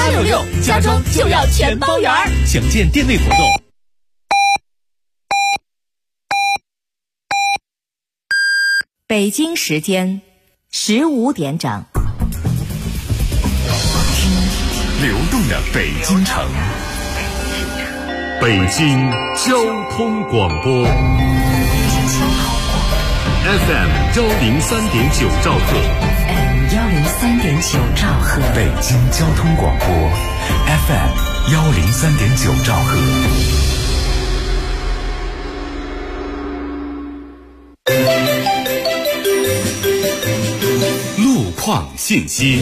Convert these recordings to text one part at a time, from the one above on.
866，家装就要全包圆。 详见店内活动。 北京时间15点整， 流动的北京城，北京交通广播 FM 103.9兆赫 103.9兆赫， 北京交通广播 FM 103.9兆赫。路况信息。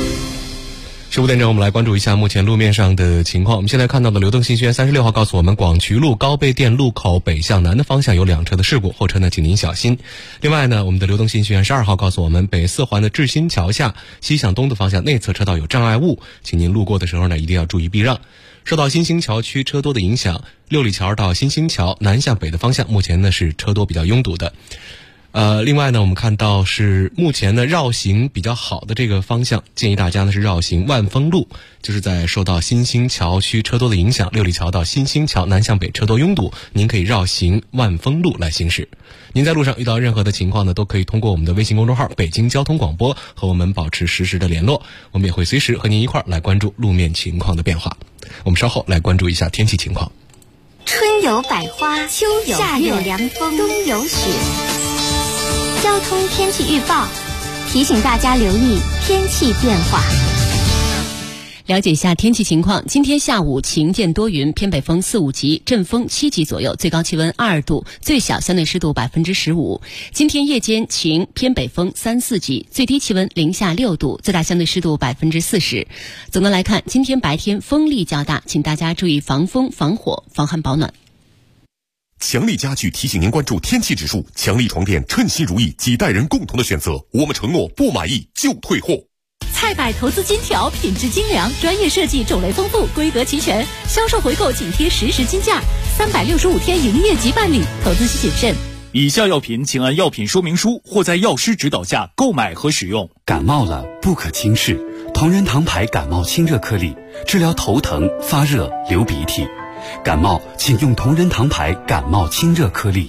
15点整，我们来关注一下目前路面上的情况。我们现在看到的流动信息源36号告诉我们，广渠路高碑店路口北向南的方向有2车的事故，后车呢请您小心。另外呢，我们的流动信息源12号告诉我们，北4环的志新桥下西向东的方向内侧车道有障碍物，请您路过的时候呢一定要注意避让。受到新兴桥区车多的影响，六里桥到新兴桥南向北的方向目前呢是车多比较拥堵的。另外呢，我们看到是目前呢绕行比较好的这个方向，建议大家呢是绕行万丰路，就是在受到新兴桥区车多的影响，六里桥到新兴桥南向北车多拥堵，您可以绕行万丰路来行驶。您在路上遇到任何的情况呢，都可以通过我们的微信公众号北京交通广播和我们保持实时的联络，我们也会随时和您一块来关注路面情况的变化。我们稍后来关注一下天气情况。 春有百花，秋有夏有凉风，冬有雪。交通天气预报提醒大家留意天气变化。 了解一下天气情况，今天下午晴间多云，偏北风4、5级，阵风7级左右，最高气温2度，最小相对湿度15%。今天夜间晴，偏北风3、4级，最低气温零下6度，最大相对湿度40%。总的来看，今天白天风力较大，请大家注意防风、防火、防寒保暖。 强力家具提醒您关注天气指数，强力床垫称心如意，几代人共同的选择，我们承诺不满意就退货。 菜百投资金条，品质精良，专业设计，种类丰富，规格齐全，销售回购紧贴实时金价，365天营业即办理，投资需谨慎。 以下药品请按药品说明书或在药师指导下购买和使用。 感冒了不可轻视，同仁堂牌感冒清热颗粒，治疗头疼、发热、流鼻涕。感冒请用同仁堂牌感冒清热颗粒。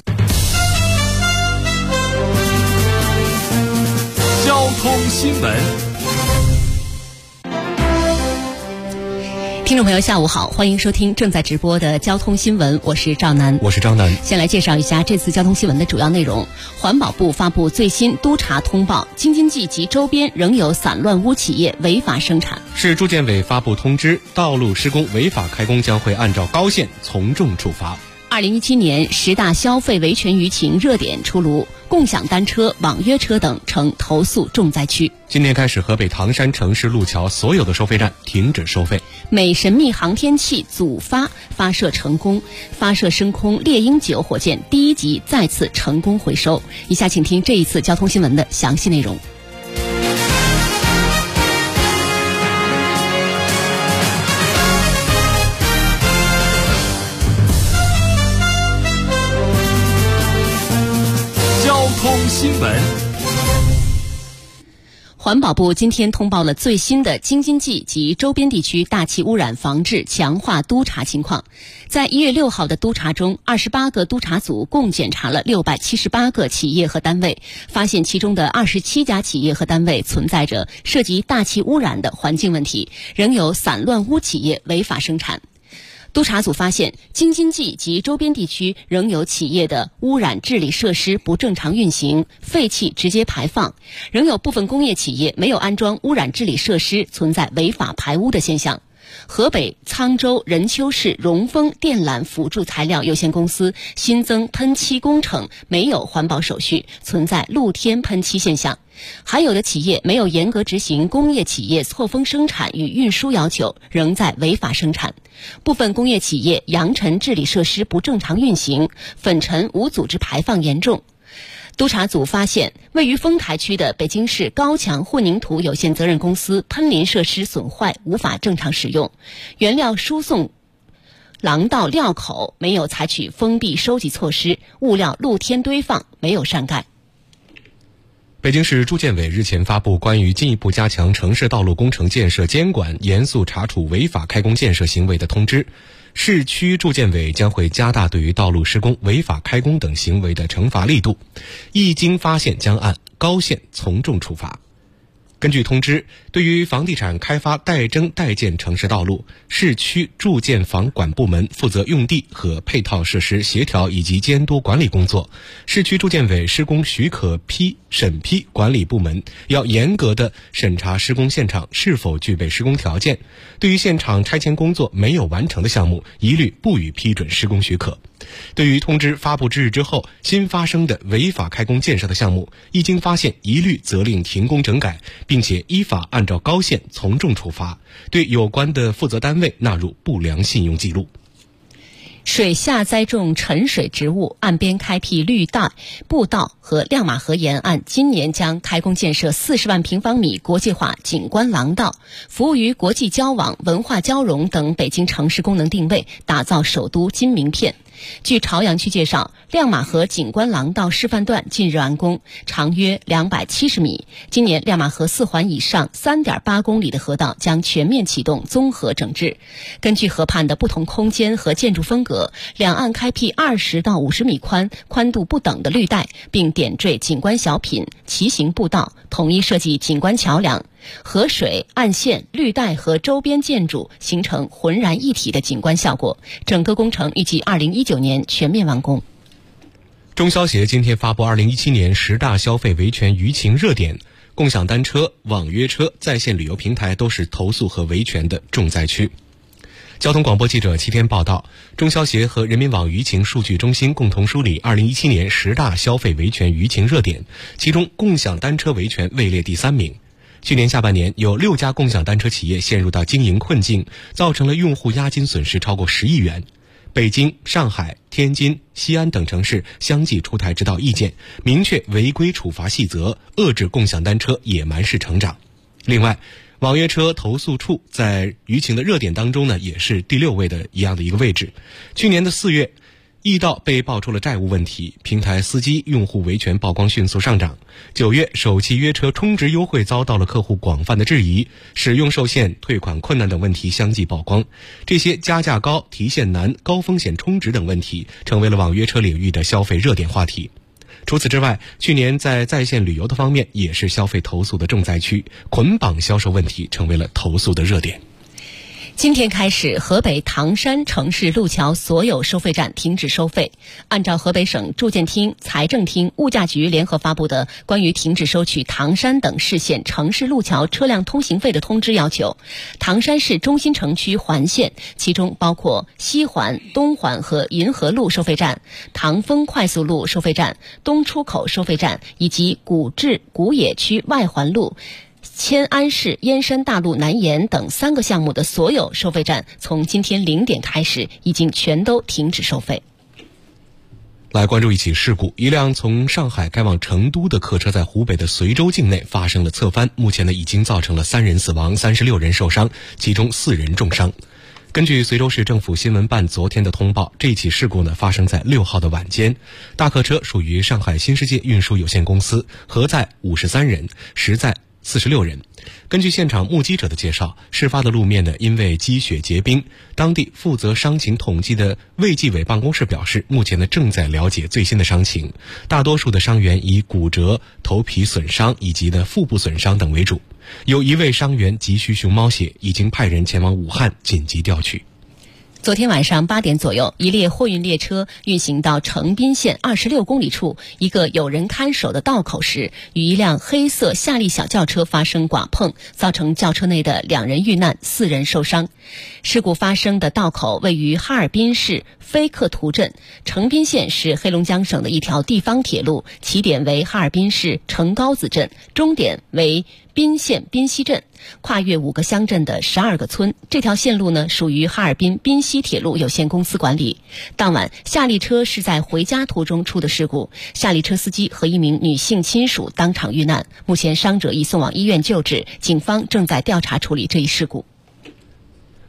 交通新闻。 听众朋友下午好，欢迎收听正在直播的交通新闻，我是赵楠。 我是张楠。 先来介绍一下这次交通新闻的主要内容。环保部发布最新督查通报，京津冀及周边仍有散乱污企业违法生产。 市住建委发布通知，道路施工违法开工将会按照高线从重处罚。 2017年10大消费维权舆情热点出炉，共享单车、网约车等成投诉重灾区。 今天开始，河北唐山城市路桥所有的收费站停止收费。 美神秘航天器组发射成功，发射升空猎鹰9火箭第1级再次成功回收。以下请听这一次交通新闻的详细内容。 交通新闻。 环保部今天通报了最新的京津冀及周边地区大气污染防治强化督查情况。在1月6号的督查中，28个督查组共检查了678个企业和单位，发现其中的27家企业和单位存在着涉及大气污染的环境问题，仍有散乱污企业违法生产。督查组发现，京津冀及周边地区仍有企业的污染治理设施不正常运行，废气直接排放，仍有部分工业企业没有安装污染治理设施，存在违法排污的现象。河北沧州任丘市荣丰电缆辅助材料有限公司新增喷漆工程没有环保手续，存在露天喷漆现象。还有的企业没有严格执行工业企业错封生产与运输要求，仍在违法生产。部分工业企业扬尘治理设施不正常运行，粉尘无组织排放严重。督查组发现，位于丰台区的北京市高强混凝土有限责任公司喷淋设施损坏，无法正常使用，原料输送廊道料口没有采取封闭收集措施，物料露天堆放，没有上盖。 北京市住建委日前发布关于进一步加强城市道路工程建设监管、严肃查处违法开工建设行为的通知，市区住建委将会加大对于道路施工、违法开工等行为的惩罚力度，一经发现将按高限从重处罚。根据通知，对于房地产开发代征代建城市道路，市区住建房管部门负责用地和配套设施协调以及监督管理工作，市区住建委施工许可审批管理部门要严格的审查施工现场是否具备施工条件，对于现场拆迁工作没有完成的项目，一律不予批准施工许可。对于通知发布之日之后新发生的违法开工建设的项目，一经发现一律责令停工整改，并且依法按照高限从重处罚，对有关的负责单位纳入不良信用记录。 水下栽种沉水植物，岸边开辟绿带、步道和亮马河沿岸今年将开工建设40万平方米国际化景观廊道，服务于国际交往、文化交融等北京城市功能定位，打造首都金名片。据朝阳区介绍，亮马河景观廊道示范段近日完工，长约270米。今年亮马河4环以上 3.8 公里的河道将全面启动综合整治。根据河畔的不同空间和建筑风格，两岸开辟20到50米宽、宽度不等的绿带，并点缀景观小品、骑行步道，统一设计景观桥梁。河水、岸线、绿带和周边建筑形成浑然一体的景观效果。整个工程预计2019年全面完工。 中消协今天发布2017年10大消费维权舆情热点，共享单车、网约车、在线旅游平台都是投诉和维权的重灾区。交通广播记者齐天报道，中消协和人民网舆情数据中心共同梳理2017年10大消费维权舆情热点，其中共享单车维权位列第3名。去年下半年，有6家共享单车企业陷入到经营困境，造成了用户押金损失超过10亿元。北京、上海、天津、西安等城市相继出台指导意见，明确违规处罚细则，遏制共享单车野蛮式成长。另外，网约车投诉处在舆情的热点当中呢，也是第6位的一样的一个位置。去年的4月，易到被爆出了债务问题，平台司机用户维权曝光迅速上涨。9月，首汽约车充值优惠遭到了客户广泛的质疑，使用受限、退款困难等问题相继曝光。这些加价高、提现难、高风险充值等问题，成为了网约车领域的消费热点话题。除此之外，去年在线旅游的方面也是消费投诉的重灾区，捆绑销售问题成为了投诉的热点。 今天开始，河北唐山城市路桥所有收费站停止收费。按照河北省住建厅、财政厅、物价局联合发布的关于停止收取唐山等市县城市路桥车辆通行费的通知要求，唐山市中心城区环线，其中包括西环、东环和银河路收费站、唐丰快速路收费站、东出口收费站以及古冶古冶区外环路、迁安市燕山大路南延等3个项目的所有收费站，从今天0点开始已经全都停止收费。 来关注一起事故，一辆从上海开往成都的客车在湖北的随州境内发生了侧翻，目前已经造成了3人死亡、36人受伤，其中4人重伤。根据随州市政府新闻办昨天的通报，这起事故发生在6号的晚间。大客车属于上海新世界运输有限公司，核载53人，实载46人。根据现场目击者的介绍，事发的路面因为积雪结冰，当地负责伤情统计的卫计委办公室表示，目前正在了解最新的伤情，大多数的伤员以骨折、头皮损伤以及腹部损伤等为主，有1位伤员急需熊猫血，已经派人前往武汉紧急调取。 昨天晚上8点左右，一列货运列车运行到成滨县26公里处一个有人看守的道口时，与一辆黑色夏利小轿车发生剐碰，造成轿车内的2人遇难，4人受伤。事故发生的道口位于哈尔滨市菲克图镇。成滨县是黑龙江省的一条地方铁路，起点为哈尔滨市成高子镇，终点为宾县宾溪镇，跨越5个乡镇的12个村。这条线路属于哈尔滨宾溪铁路有限公司管理。当晚，夏利车是在回家途中出的事故，夏利车司机和一名女性亲属当场遇难，目前伤者已送往医院救治，警方正在调查处理这一事故。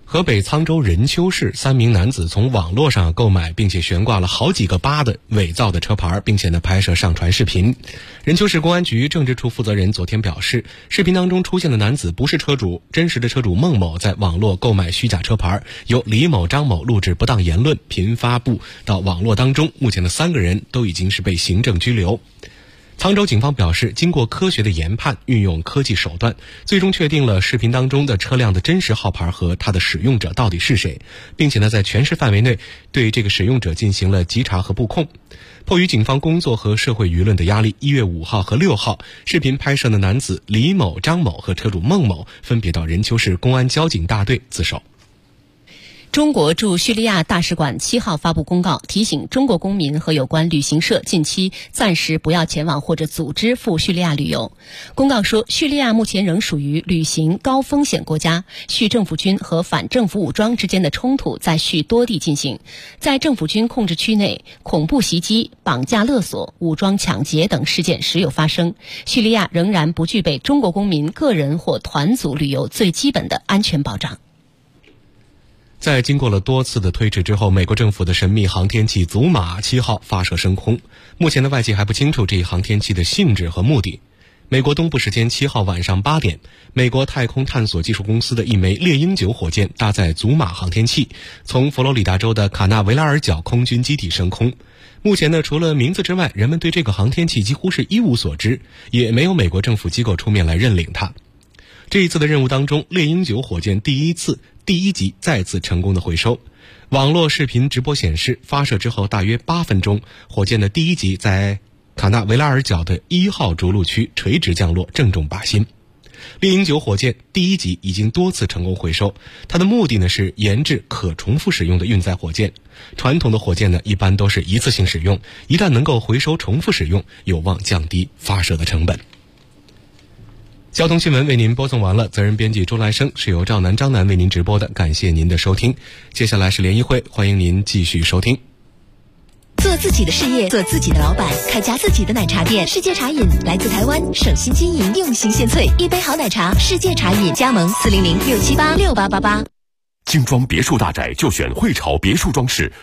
河北沧州任丘市3名男子从网络上购买并且悬挂了好几个8的伪造的车牌，并且拍摄上传视频。任丘市公安局政治处负责人昨天表示，视频当中出现的男子不是车主，真实的车主孟某在网络购买虚假车牌，由李某、张某录制不当言论频发布到网络当中。目前的3个人都已经是被行政拘留。沧州警方表示，经过科学的研判，运用科技手段，最终确定了视频当中的车辆的真实号牌和它的使用者到底是谁，并且在全市范围内对这个使用者进行了稽查和布控。迫于警方工作和社会舆论的压力，1月5号和6号，视频拍摄的男子李某、张某和车主孟某分别到任丘市公安交警大队自首。 中国驻叙利亚大使馆7号发布公告，提醒中国公民和有关旅行社近期暂时不要前往或者组织赴叙利亚旅游。公告说，叙利亚目前仍属于旅行高风险国家，叙政府军和反政府武装之间的冲突在叙多地进行，在政府军控制区内，恐怖袭击、绑架勒索、武装抢劫等事件时有发生。叙利亚仍然不具备中国公民个人或团组旅游最基本的安全保障。 在经过了多次的推迟之后，美国政府的神秘航天器祖马7号发射升空。目前的外界还不清楚这一航天器的性质和目的。美国东部时间7号晚上8点，美国太空探索技术公司的一枚猎鹰9火箭搭载祖马航天器，从佛罗里达州的卡纳维拉尔角空军基地升空。目前除了名字之外，人们对这个航天器几乎是一无所知，也没有美国政府机构出面来认领它。这一次的任务当中，猎鹰9火箭第一级再次成功的回收。网络视频直播显示，发射之后大约8分钟，火箭的第一级在卡纳维拉尔角的1号着陆区垂直降落，正中靶心。猎鹰9火箭第一级已经多次成功回收，它的目的是研制可重复使用的运载火箭。传统的火箭一般都是一次性使用，一旦能够回收重复使用，有望降低发射的成本。交通新闻为您播送完了，责任编辑周来生，是由赵楠、张楠为您直播的，感谢您的收听。接下来是联谊会，欢迎您继续收听。 做自己的事业，做自己的老板，开家自己的奶茶店。世界茶饮来自台湾，省心经营，用心献萃，一杯好奶茶，世界茶饮。加盟400-678-6888。 精装别墅大宅就选汇潮别墅装饰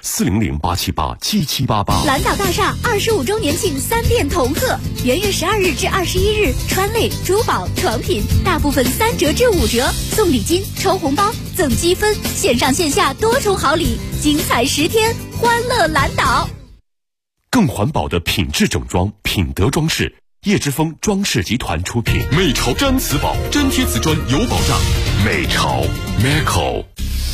，400-878-7788。 蓝岛大厦25周年庆3店同贺，元月12日至21日，川类、珠宝、床品大部分3折至5折，送礼金、抽红包、赠积分，线上线下多重好礼，精彩10天，欢乐蓝岛。 更环保的品质整装，品德装饰，叶之峰装饰集团出品。美潮毡瓷宝，粘贴瓷砖有保障。美潮 Meco。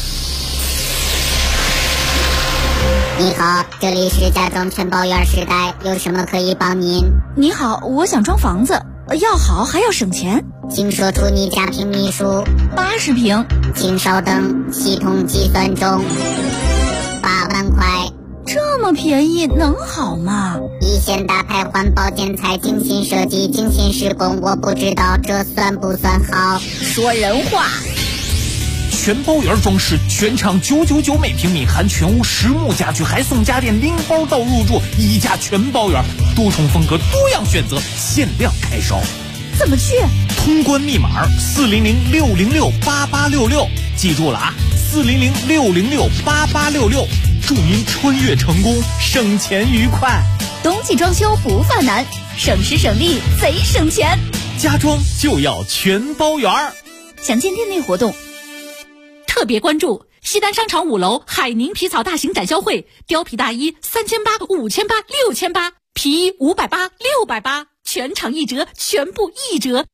你好，这里是家装全包园时代，有什么可以帮您？ 你好，我想装房子，要好还要省钱。 请说出你家庭米数。 80平。 请稍等，系统计算中。8万块。 这么便宜能好吗？ 一线大牌环保建材，精心设计，精心施工，我不知道这算不算好。 说人话。 全包园装饰，全场999每平米，含全屋实木家具，还送家电零包到入住，一家全包园，多重风格，多样选择，限量开烧。 怎么去？ 通关密码400-606-8866，记住了啊，400-606-8866，祝您穿越成功，省钱愉快。 冬季装修不犯难，省时省力贼省钱。 家装就要全包园。 详见店内活动。特别关注西单商场5楼海宁皮草大型展销会，貂皮大衣3800、5800、6800，皮衣580、680，全场1折，全部1折。